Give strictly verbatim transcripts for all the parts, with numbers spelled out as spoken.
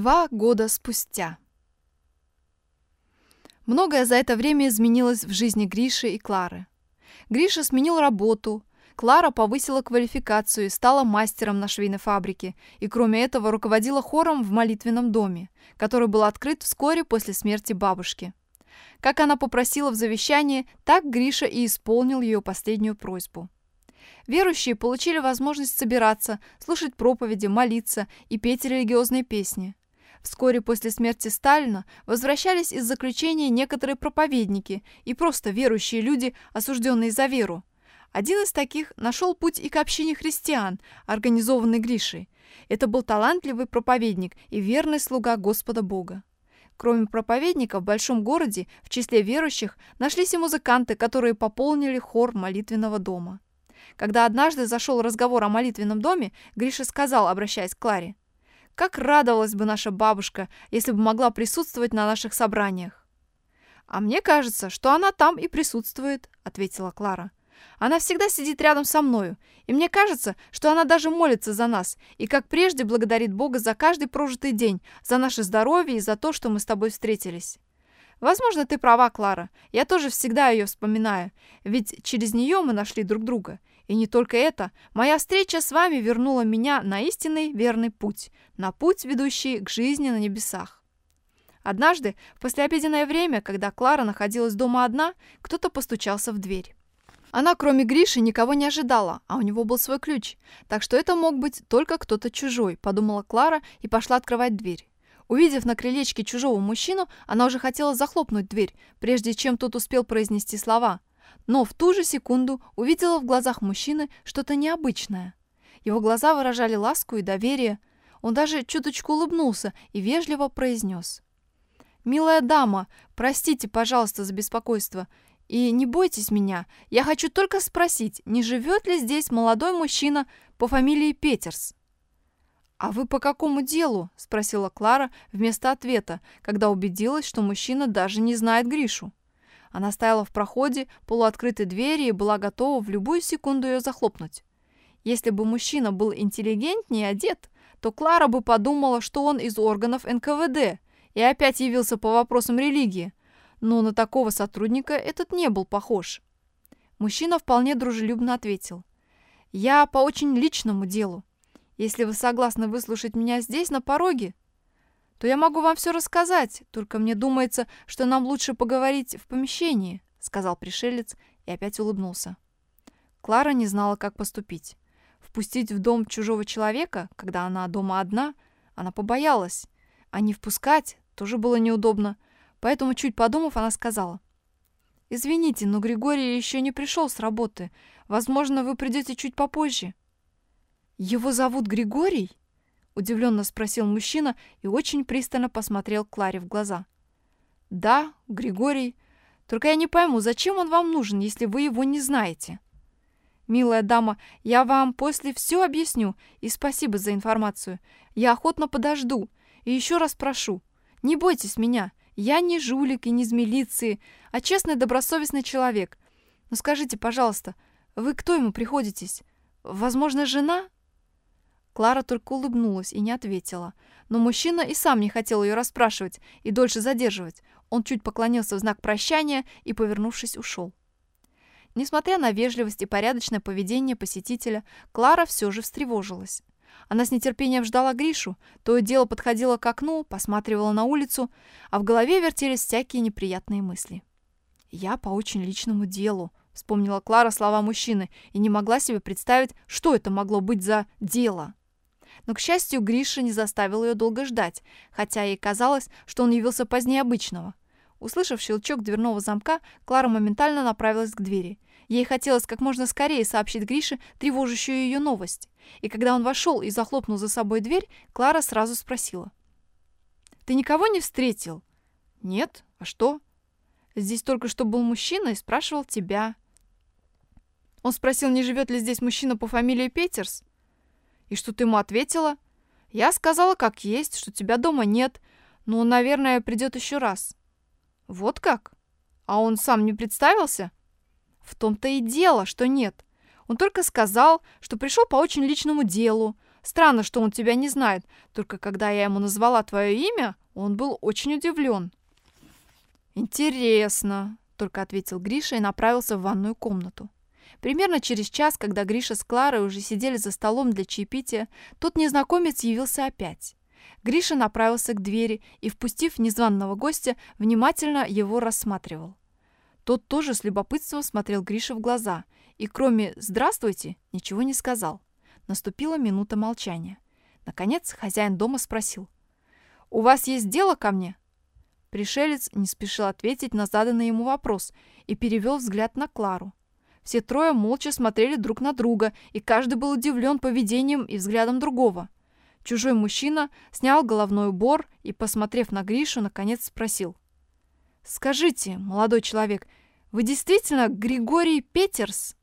Два года спустя. Многое за это время изменилось в жизни Гриши и Клары. Гриша сменил работу, Клара повысила квалификацию и стала мастером на швейной фабрике, и кроме этого руководила хором в молитвенном доме, который был открыт вскоре после смерти бабушки. Как она попросила в завещании, так Гриша и исполнил ее последнюю просьбу. Верующие получили возможность собираться, слушать проповеди, молиться и петь религиозные песни. Вскоре после смерти Сталина возвращались из заключения некоторые проповедники и просто верующие люди, осужденные за веру. Один из таких нашел путь и к общине христиан, организованной Гришей. Это был талантливый проповедник и верный слуга Господа Бога. Кроме проповедника, в большом городе в числе верующих нашлись и музыканты, которые пополнили хор молитвенного дома. Когда однажды зашел разговор о молитвенном доме, Гриша сказал, обращаясь к Кларе: «Как радовалась бы наша бабушка, если бы могла присутствовать на наших собраниях!» «А мне кажется, что она там и присутствует», — ответила Клара. «Она всегда сидит рядом со мною, и мне кажется, что она даже молится за нас, и как прежде благодарит Бога за каждый прожитый день, за наше здоровье и за то, что мы с тобой встретились». «Возможно, ты права, Клара. Я тоже всегда ее вспоминаю, ведь через нее мы нашли друг друга. И не только это, моя встреча с вами вернула меня на истинный верный путь, на путь, ведущий к жизни на небесах». Однажды, в послеобеденное время, когда Клара находилась дома одна, кто-то постучался в дверь. Она, кроме Гриши, никого не ожидала, а у него был свой ключ, так что это мог быть только кто-то чужой, подумала Клара и пошла открывать дверь. Увидев на крылечке чужого мужчину, она уже хотела захлопнуть дверь, прежде чем тот успел произнести слова. Но в ту же секунду увидела в глазах мужчины что-то необычное. Его глаза выражали ласку и доверие. Он даже чуточку улыбнулся и вежливо произнес: «Милая дама, простите, пожалуйста, за беспокойство. И не бойтесь меня. Я хочу только спросить, не живет ли здесь молодой мужчина по фамилии Петерс?» «А вы по какому делу?» – спросила Клара вместо ответа, когда убедилась, что мужчина даже не знает Гришу. Она стояла в проходе полуоткрытой двери и была готова в любую секунду ее захлопнуть. Если бы мужчина был интеллигентнее одет, то Клара бы подумала, что он из органов эн ка вэ дэ и опять явился по вопросам религии. Но на такого сотрудника этот не был похож. Мужчина вполне дружелюбно ответил: «Я по очень личному делу. Если вы согласны выслушать меня здесь, на пороге, то я могу вам все рассказать, только мне думается, что нам лучше поговорить в помещении», — сказал пришелец и опять улыбнулся. Клара не знала, как поступить. Впустить в дом чужого человека, когда она дома одна, она побоялась, а не впускать тоже было неудобно, поэтому, чуть подумав, она сказала: «Извините, но Григорий еще не пришел с работы. Возможно, вы придете чуть попозже». «Его зовут Григорий?» — удивленно спросил мужчина и очень пристально посмотрел Кларе в глаза. «Да, Григорий. Только я не пойму, зачем он вам нужен, если вы его не знаете?» «Милая дама, я вам после все объясню, и спасибо за информацию. Я охотно подожду. И еще раз прошу, не бойтесь меня. Я не жулик и не из милиции, а честный добросовестный человек. Но скажите, пожалуйста, вы кто ему приходитесь? Возможно, жена?» Клара только улыбнулась и не ответила. Но мужчина и сам не хотел ее расспрашивать и дольше задерживать. Он чуть поклонился в знак прощания и, повернувшись, ушел. Несмотря на вежливость и порядочное поведение посетителя, Клара все же встревожилась. Она с нетерпением ждала Гришу, то и дело подходила к окну, посматривала на улицу, а в голове вертелись всякие неприятные мысли. «Я по очень личному делу», — вспомнила Клара слова мужчины и не могла себе представить, что это могло быть за дело. Но, к счастью, Гриша не заставил ее долго ждать, хотя ей казалось, что он явился позднее обычного. Услышав щелчок дверного замка, Клара моментально направилась к двери. Ей хотелось как можно скорее сообщить Грише тревожащую ее новость. И когда он вошел и захлопнул за собой дверь, Клара сразу спросила: «Ты никого не встретил?» «Нет. А что?» «Здесь только что был мужчина и спрашивал тебя». «Он спросил, не живет ли здесь мужчина по фамилии Петерс?» «И что ты ему ответила?» «Я сказала, как есть, что тебя дома нет, но он, наверное, придет еще раз». «Вот как? А он сам не представился?» «В том-то и дело, что нет. Он только сказал, что пришел по очень личному делу. Странно, что он тебя не знает. Только когда я ему назвала твое имя, он был очень удивлен». «Интересно», — только ответил Гриша и направился в ванную комнату. Примерно через час, когда Гриша с Кларой уже сидели за столом для чаепития, тот незнакомец явился опять. Гриша направился к двери и, впустив незваного гостя, внимательно его рассматривал. Тот тоже с любопытством смотрел Грише в глаза и, кроме «здравствуйте», ничего не сказал. Наступила минута молчания. Наконец хозяин дома спросил: «У вас есть дело ко мне?» Пришелец не спешил ответить на заданный ему вопрос и перевел взгляд на Клару. Все трое молча смотрели друг на друга, и каждый был удивлен поведением и взглядом другого. Чужой мужчина снял головной убор и, посмотрев на Гришу, наконец спросил: «Скажите, молодой человек, вы действительно Григорий Петерс?»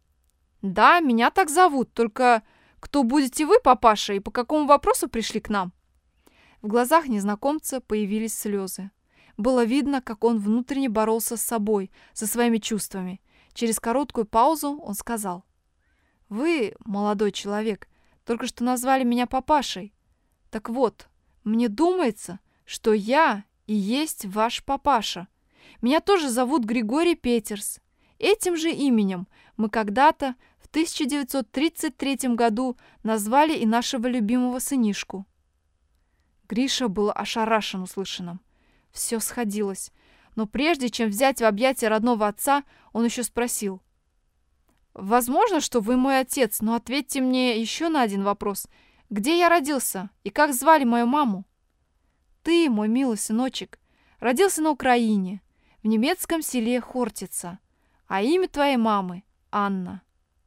«Да, меня так зовут, только кто будете вы, папаша, и по какому вопросу пришли к нам?» В глазах незнакомца появились слезы. Было видно, как он внутренне боролся с собой, со своими чувствами. Через короткую паузу он сказал: «Вы, молодой человек, только что назвали меня папашей. Так вот, мне думается, что я и есть ваш папаша. Меня тоже зовут Григорий Петерс. Этим же именем мы когда-то в тысяча девятьсот тридцать третьем году назвали и нашего любимого сынишку». Гриша был ошарашен услышанным. Все сходилось. Но прежде чем взять в объятия родного отца, он еще спросил: «Возможно, что вы мой отец, но ответьте мне еще на один вопрос. Где я родился и как звали мою маму?» «Ты, мой милый сыночек, родился на Украине, в немецком селе Хортица, а имя твоей мамы — Анна».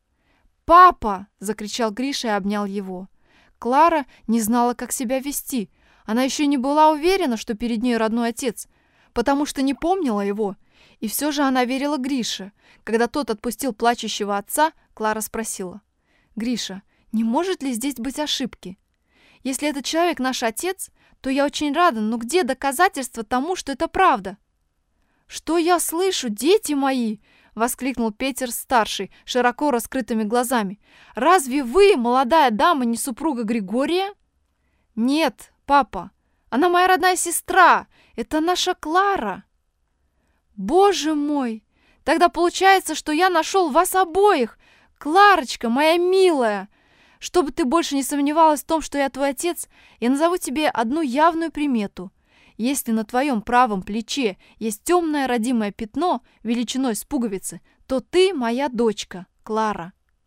«Папа!» — закричал Гриша и обнял его. Клара не знала, как себя вести. Она еще не была уверена, что перед ней родной отец, потому что не помнила его. И все же она верила Грише. Когда тот отпустил плачущего отца, Клара спросила: «Гриша, не может ли здесь быть ошибки? Если этот человек наш отец, то я очень рада, но где доказательства тому, что это правда?» «Что я слышу, дети мои?» — воскликнул Петер-старший, широко раскрытыми глазами. «Разве вы, молодая дама, не супруга Григория?» «Нет, папа, она моя родная сестра. Это наша Клара». «Боже мой! Тогда получается, что я нашел вас обоих! Кларочка, моя милая! Чтобы ты больше не сомневалась в том, что я твой отец, я назову тебе одну явную примету. Если на твоем правом плече есть темное родимое пятно величиной с пуговицы, то ты моя дочка, Клара».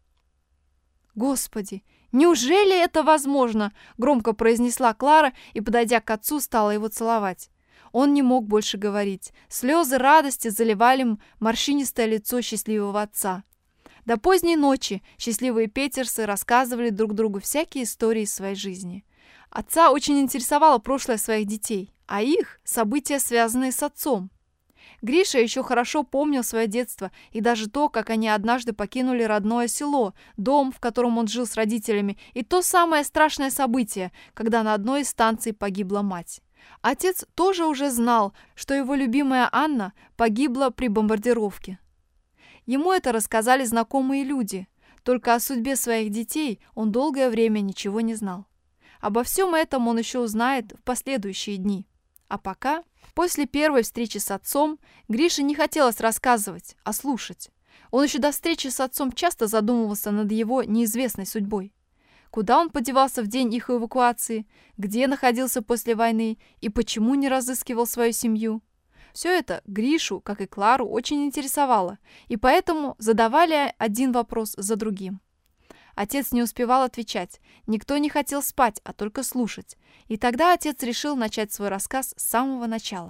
«Господи, неужели это возможно?» — громко произнесла Клара и, подойдя к отцу, стала его целовать. Он не мог больше говорить. Слезы радости заливали морщинистое лицо счастливого отца. До поздней ночи счастливые Петерсы рассказывали друг другу всякие истории из своей жизни. Отца очень интересовало прошлое своих детей, а их — события, связанные с отцом. Гриша еще хорошо помнил свое детство и даже то, как они однажды покинули родное село, дом, в котором он жил с родителями, и то самое страшное событие, когда на одной из станций погибла мать. Отец тоже уже знал, что его любимая Анна погибла при бомбардировке. Ему это рассказали знакомые люди, только о судьбе своих детей он долгое время ничего не знал. Обо всем этом он еще узнает в последующие дни. А пока, после первой встречи с отцом, Грише не хотелось рассказывать, а слушать. Он еще до встречи с отцом часто задумывался над его неизвестной судьбой. Куда он подевался в день их эвакуации, где находился после войны и почему не разыскивал свою семью. Все это Гришу, как и Клару, очень интересовало, и поэтому задавали один вопрос за другим. Отец не успевал отвечать, никто не хотел спать, а только слушать, и тогда отец решил начать свой рассказ с самого начала.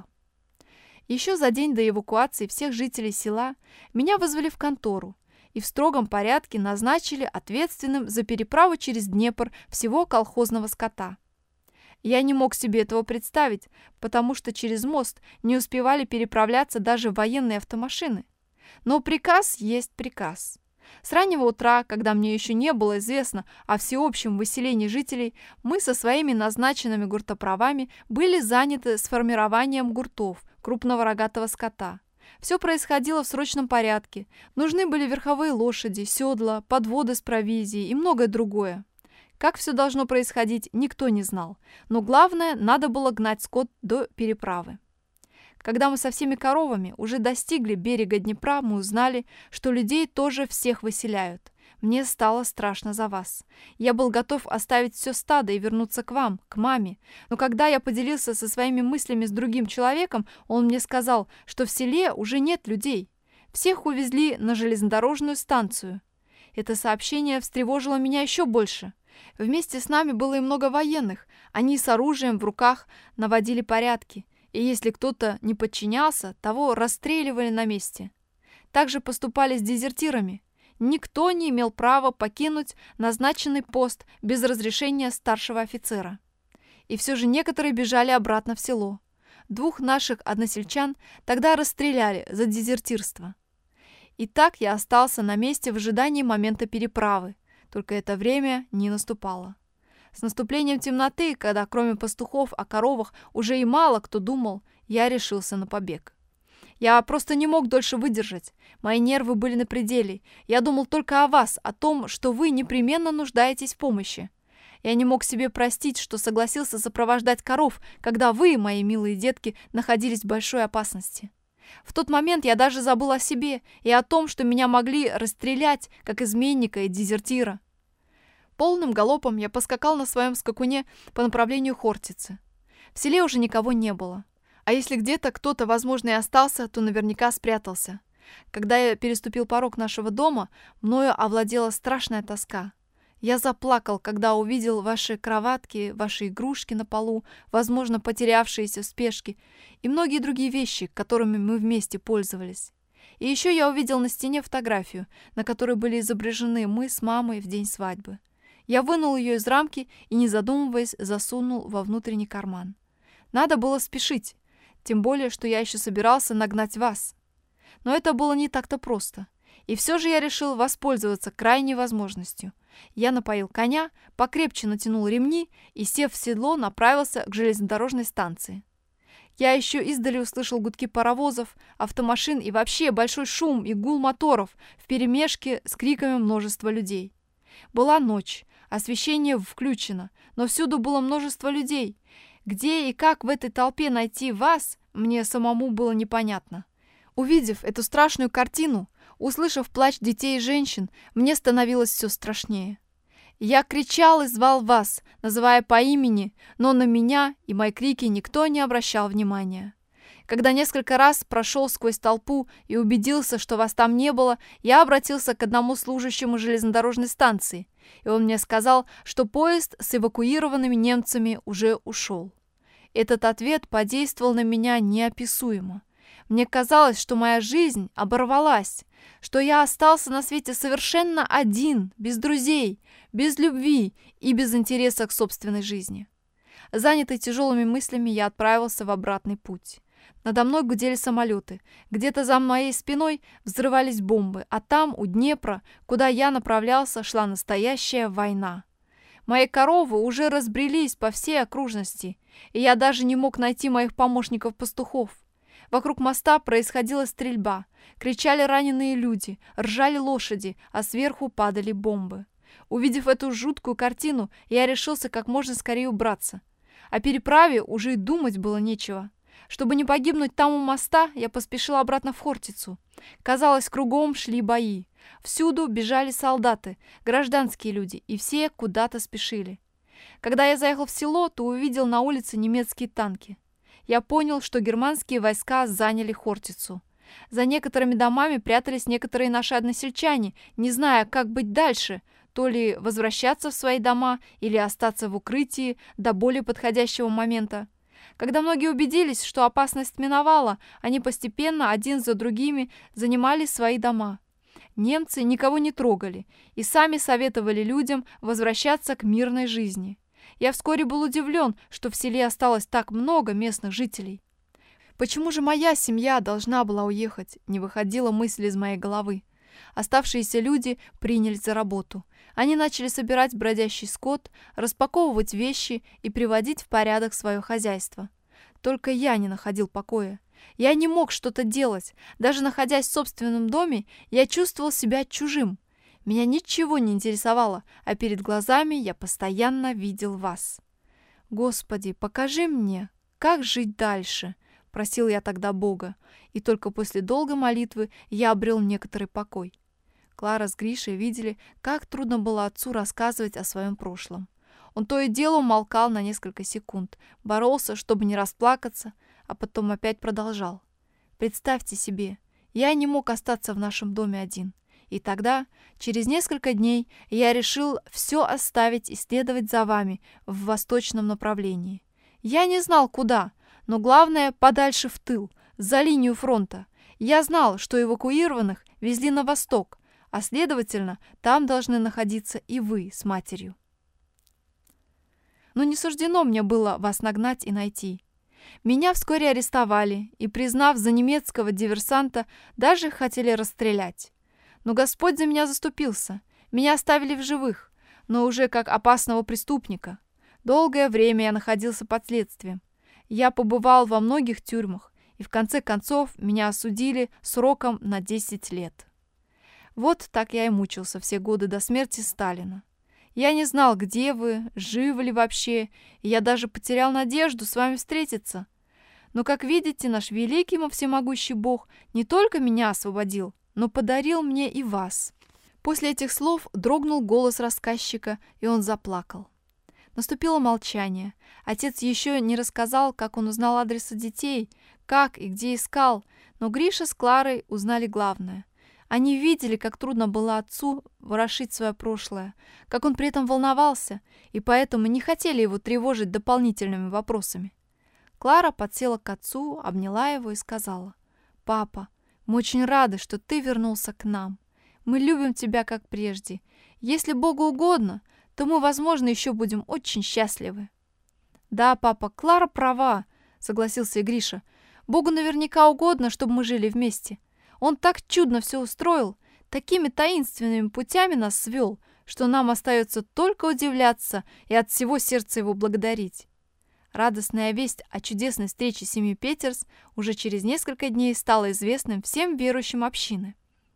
Еще за день до эвакуации всех жителей села меня вызвали в контору и в строгом порядке назначили ответственным за переправу через Днепр всего колхозного скота. Я не мог себе этого представить, потому что через мост не успевали переправляться даже военные автомашины. Но приказ есть приказ. С раннего утра, когда мне еще не было известно о всеобщем выселении жителей, мы со своими назначенными гуртоправами были заняты сформированием гуртов крупного рогатого скота. Все происходило в срочном порядке. Нужны были верховые лошади, седла, подводы с провизией и многое другое. Как все должно происходить, никто не знал, но главное, надо было гнать скот до переправы. Когда мы со всеми коровами уже достигли берега Днепра, мы узнали, что людей тоже всех выселяют. Мне стало страшно за вас. Я был готов оставить все стадо и вернуться к вам, к маме. Но когда я поделился со своими мыслями с другим человеком, он мне сказал, что в селе уже нет людей. Всех увезли на железнодорожную станцию. Это сообщение встревожило меня еще больше. Вместе с нами было и много военных. Они с оружием в руках наводили порядки. И если кто-то не подчинялся, того расстреливали на месте. Также поступали с дезертирами. Никто не имел права покинуть назначенный пост без разрешения старшего офицера. И все же некоторые бежали обратно в село. Двух наших односельчан тогда расстреляли за дезертирство. И так я остался на месте в ожидании момента переправы. Только это время не наступало. С наступлением темноты, когда кроме пастухов о коровах уже и мало кто думал, я решился на побег. Я просто не мог дольше выдержать. Мои нервы были на пределе. Я думал только о вас, о том, что вы непременно нуждаетесь в помощи. Я не мог себе простить, что согласился сопровождать коров, когда вы, мои милые детки, находились в большой опасности. В тот момент я даже забыл о себе и о том, что меня могли расстрелять, как изменника и дезертира. Полным галопом я поскакал на своем скакуне по направлению Хортицы. В селе уже никого не было. А если где-то кто-то, возможно, и остался, то наверняка спрятался. Когда я переступил порог нашего дома, мною овладела страшная тоска. Я заплакал, когда увидел ваши кроватки, ваши игрушки на полу, возможно, потерявшиеся в спешке, и многие другие вещи, которыми мы вместе пользовались. И еще я увидел на стене фотографию, на которой были изображены мы с мамой в день свадьбы. Я вынул ее из рамки и, не задумываясь, засунул во внутренний карман. Надо было спешить. Тем более, что я еще собирался нагнать вас. Но это было не так-то просто. И все же я решил воспользоваться крайней возможностью. Я напоил коня, покрепче натянул ремни и, сев в седло, направился к железнодорожной станции. Я еще издали услышал гудки паровозов, автомашин и вообще большой шум и гул моторов вперемешке с криками множества людей. Была ночь, освещение включено, но всюду было множество людей. Где и как в этой толпе найти вас, мне самому было непонятно. Увидев эту страшную картину, услышав плач детей и женщин, мне становилось все страшнее. Я кричал и звал вас, называя по имени, но на меня и мои крики никто не обращал внимания. Когда несколько раз прошел сквозь толпу и убедился, что вас там не было, я обратился к одному служащему железнодорожной станции, и он мне сказал, что поезд с эвакуированными немцами уже ушел. Этот ответ подействовал на меня неописуемо. Мне казалось, что моя жизнь оборвалась, что я остался на свете совершенно один, без друзей, без любви и без интереса к собственной жизни. Занятый тяжелыми мыслями, я отправился в обратный путь. Надо мной гудели самолеты, где-то за моей спиной взрывались бомбы, а там, у Днепра, куда я направлялся, шла настоящая война. Мои коровы уже разбрелись по всей окружности, и я даже не мог найти моих помощников-пастухов. Вокруг моста происходила стрельба, кричали раненые люди, ржали лошади, а сверху падали бомбы. Увидев эту жуткую картину, я решился как можно скорее убраться. О переправе уже и думать было нечего. Чтобы не погибнуть там у моста, я поспешил обратно в Хортицу. Казалось, кругом шли бои. Всюду бежали солдаты, гражданские люди, и все куда-то спешили. Когда я заехал в село, то увидел на улице немецкие танки. Я понял, что германские войска заняли Хортицу. За некоторыми домами прятались некоторые наши односельчане, не зная, как быть дальше, то ли возвращаться в свои дома или остаться в укрытии до более подходящего момента. Когда многие убедились, что опасность миновала, они постепенно, один за другими, занимали свои дома. Немцы никого не трогали и сами советовали людям возвращаться к мирной жизни. Я вскоре был удивлен, что в селе осталось так много местных жителей. Почему же моя семья должна была уехать, не выходила мысль из моей головы. Оставшиеся люди принялись за работу. Они начали собирать бродящий скот, распаковывать вещи и приводить в порядок свое хозяйство. Только я не находил покоя. Я не мог что-то делать. Даже находясь в собственном доме, я чувствовал себя чужим. Меня ничего не интересовало, а перед глазами я постоянно видел вас. Господи, покажи мне, как жить дальше, просил я тогда Бога, и только после долгой молитвы я обрел некоторый покой. Клара с Гришей видели, как трудно было отцу рассказывать о своем прошлом. Он то и дело умолкал на несколько секунд, боролся, чтобы не расплакаться, а потом опять продолжал. Представьте себе, я не мог остаться в нашем доме один. И тогда, через несколько дней, я решил все оставить и следовать за вами в восточном направлении. Я не знал, куда, но главное, подальше в тыл, за линию фронта. Я знал, что эвакуированных везли на восток, а следовательно, там должны находиться и вы с матерью. Но не суждено мне было вас нагнать и найти. Меня вскоре арестовали и, признав за немецкого диверсанта, даже хотели расстрелять. Но Господь за меня заступился. Меня оставили в живых, но уже как опасного преступника. Долгое время я находился под следствием. Я побывал во многих тюрьмах, и в конце концов меня осудили сроком на десять лет. Вот так я и мучился все годы до смерти Сталина. Я не знал, где вы, живы ли вообще, и я даже потерял надежду с вами встретиться. Но, как видите, наш великий и всемогущий Бог не только меня освободил, но подарил мне и вас». После этих слов дрогнул голос рассказчика, и он заплакал. Наступило молчание. Отец еще не рассказал, как он узнал адресы детей, как и где искал, но Гриша с Кларой узнали главное. Они видели, как трудно было отцу ворошить свое прошлое, как он при этом волновался, и поэтому не хотели его тревожить дополнительными вопросами. Клара подсела к отцу, обняла его и сказала: «Папа, мы очень рады, что ты вернулся к нам. Мы любим тебя, как прежде. Если Богу угодно, то мы, возможно, еще будем очень счастливы». «Да, папа, Клара права», — согласился и Гриша. «Богу наверняка угодно, чтобы мы жили вместе. Он так чудно все устроил, такими таинственными путями нас свел, что нам остается только удивляться и от всего сердца его благодарить». Радостная весть о чудесной встрече семьи Петерс уже через несколько дней стала известным всем верующим общины.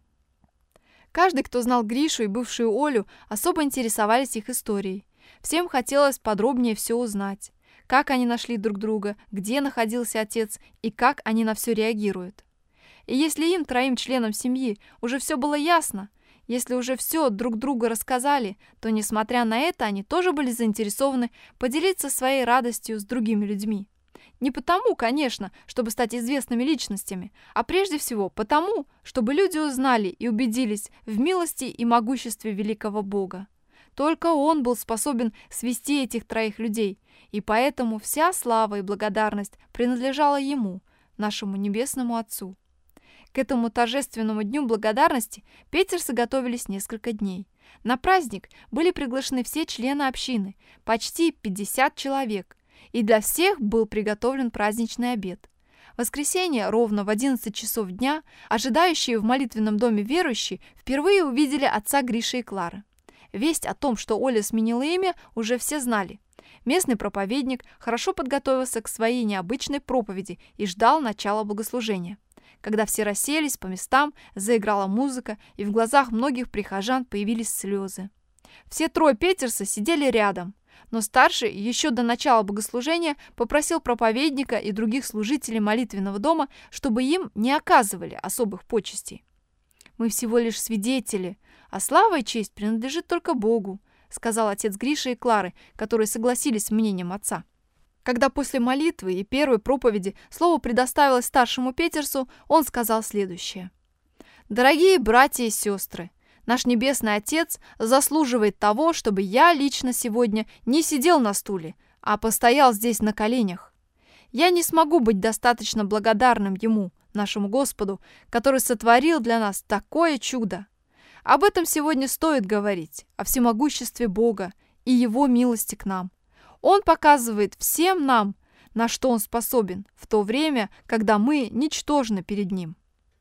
Каждый, кто знал Гришу и бывшую Олю, особо интересовались их историей. Всем хотелось подробнее все узнать. Как они нашли друг друга, где находился отец и как они на все реагируют. И если им, троим членам семьи, уже все было ясно, если уже все друг другу рассказали, то, несмотря на это, они тоже были заинтересованы поделиться своей радостью с другими людьми. Не потому, конечно, чтобы стать известными личностями, а прежде всего потому, чтобы люди узнали и убедились в милости и могуществе великого Бога. Только Он был способен свести этих троих людей, и поэтому вся слава и благодарность принадлежала Ему, нашему Небесному Отцу. К этому торжественному дню благодарности Петерсы готовились несколько дней. На праздник были приглашены все члены общины, почти пятьдесят человек, и для всех был приготовлен праздничный обед. В воскресенье ровно в одиннадцать часов дня ожидающие в молитвенном доме верующие впервые увидели отца Гриши и Клары. Весть о том, что Оля сменила имя, уже все знали. Местный проповедник хорошо подготовился к своей необычной проповеди и ждал начала богослужения. Когда все расселись по местам, заиграла музыка, и в глазах многих прихожан появились слезы. Все трое Петерса сидели рядом, но старший еще до начала богослужения попросил проповедника и других служителей молитвенного дома, чтобы им не оказывали особых почестей. «Мы всего лишь свидетели, а слава и честь принадлежит только Богу», сказал отец Гриши и Клары, которые согласились с мнением отца. Когда после молитвы и первой проповеди слово предоставилось старшему Петерсу, он сказал следующее: «Дорогие братья и сестры, наш Небесный Отец заслуживает того, чтобы я лично сегодня не сидел на стуле, а постоял здесь на коленях. Я не смогу быть достаточно благодарным Ему, нашему Господу, который сотворил для нас такое чудо. Об этом сегодня стоит говорить, о всемогуществе Бога и Его милости к нам. Он показывает всем нам, на что Он способен, в то время, когда мы ничтожны перед Ним.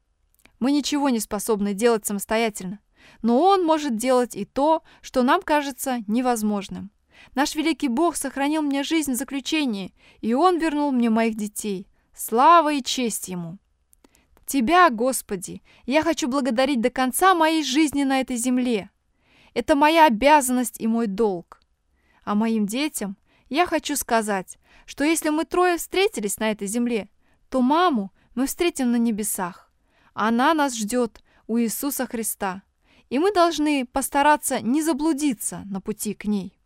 Мы ничего не способны делать самостоятельно, но Он может делать и то, что нам кажется невозможным. Наш великий Бог сохранил мне жизнь в заключении, и Он вернул мне моих детей. Слава и честь Ему! Тебя, Господи, я хочу благодарить до конца моей жизни на этой земле. Это моя обязанность и мой долг. А моим детям я хочу сказать, что если мы трое встретились на этой земле, то маму мы встретим на небесах. Она нас ждет у Иисуса Христа, и мы должны постараться не заблудиться на пути к ней.